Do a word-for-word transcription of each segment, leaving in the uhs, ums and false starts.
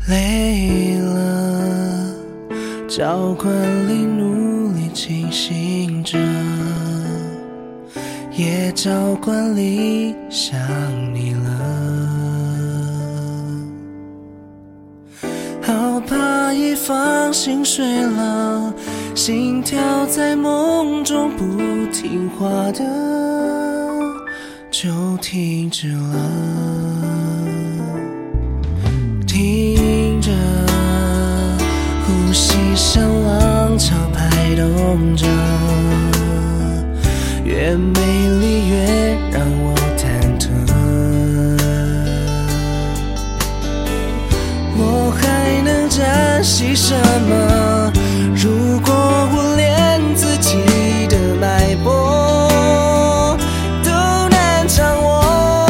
累了，照惯里努力清醒着，也照惯里想你了。好怕一放心睡了，心跳在梦中不听话的就停止了。听着呼吸像浪潮拍动着，越美丽越让我忐忑。我还能珍惜什么？如果我连自己的脉搏都难掌握，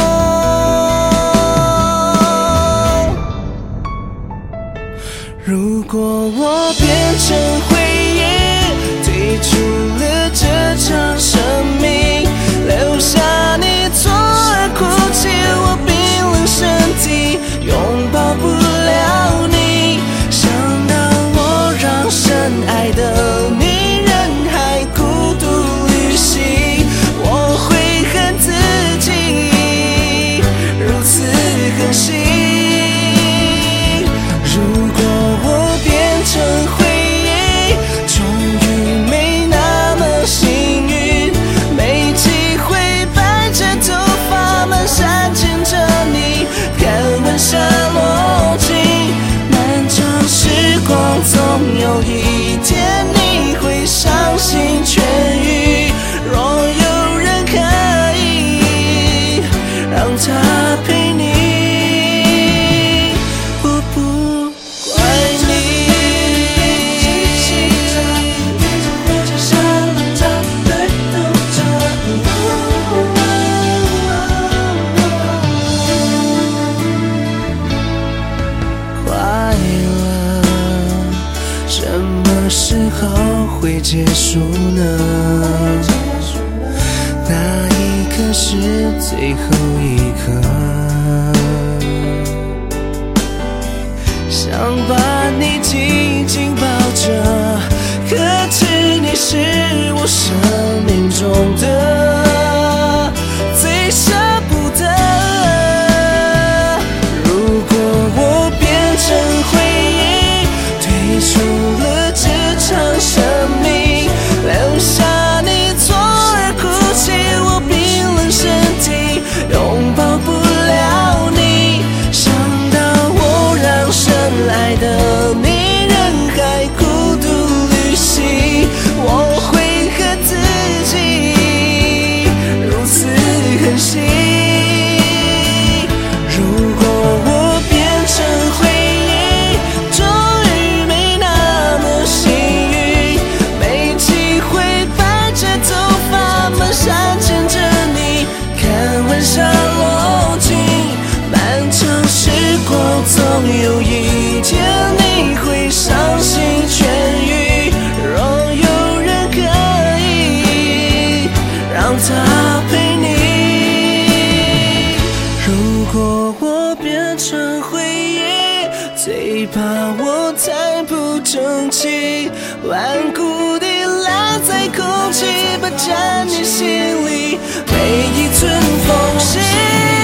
如果我变成回忆，退出了这场生命，留下你左耳哭泣，我冰冷身体拥抱不了你。想到我让深爱的你人海孤独旅行，我会恨自己如此狠心。如果我变成回忆，终于没那么幸运，没机会摆着头发蹒跚牵着你，看晚霞落尽。漫长时光总有一天你会伤心痊愈，若有人可以让他陪你，我不怪你。快乐什么时候会结束呢？那一刻是最后一刻，想把你紧紧抱着，可知你是我生命中的最舍不得。如果我变成回忆，退出了这场生命，留下你左耳哭泣，我冰冷身体拥抱不了你。想到我让深爱的你人海孤独旅行，我会恨自己如此狠心。如果我变成回忆，终于没那么幸运，没机会摆着头发蹒跚牵着你，看晚霞落尽。漫长时光总有一天你会伤心痊愈，若有人可以让他陪你。如果我变成回忆，最怕我太不争气，顽固地赖在空气，霸占你心里每一寸缝隙。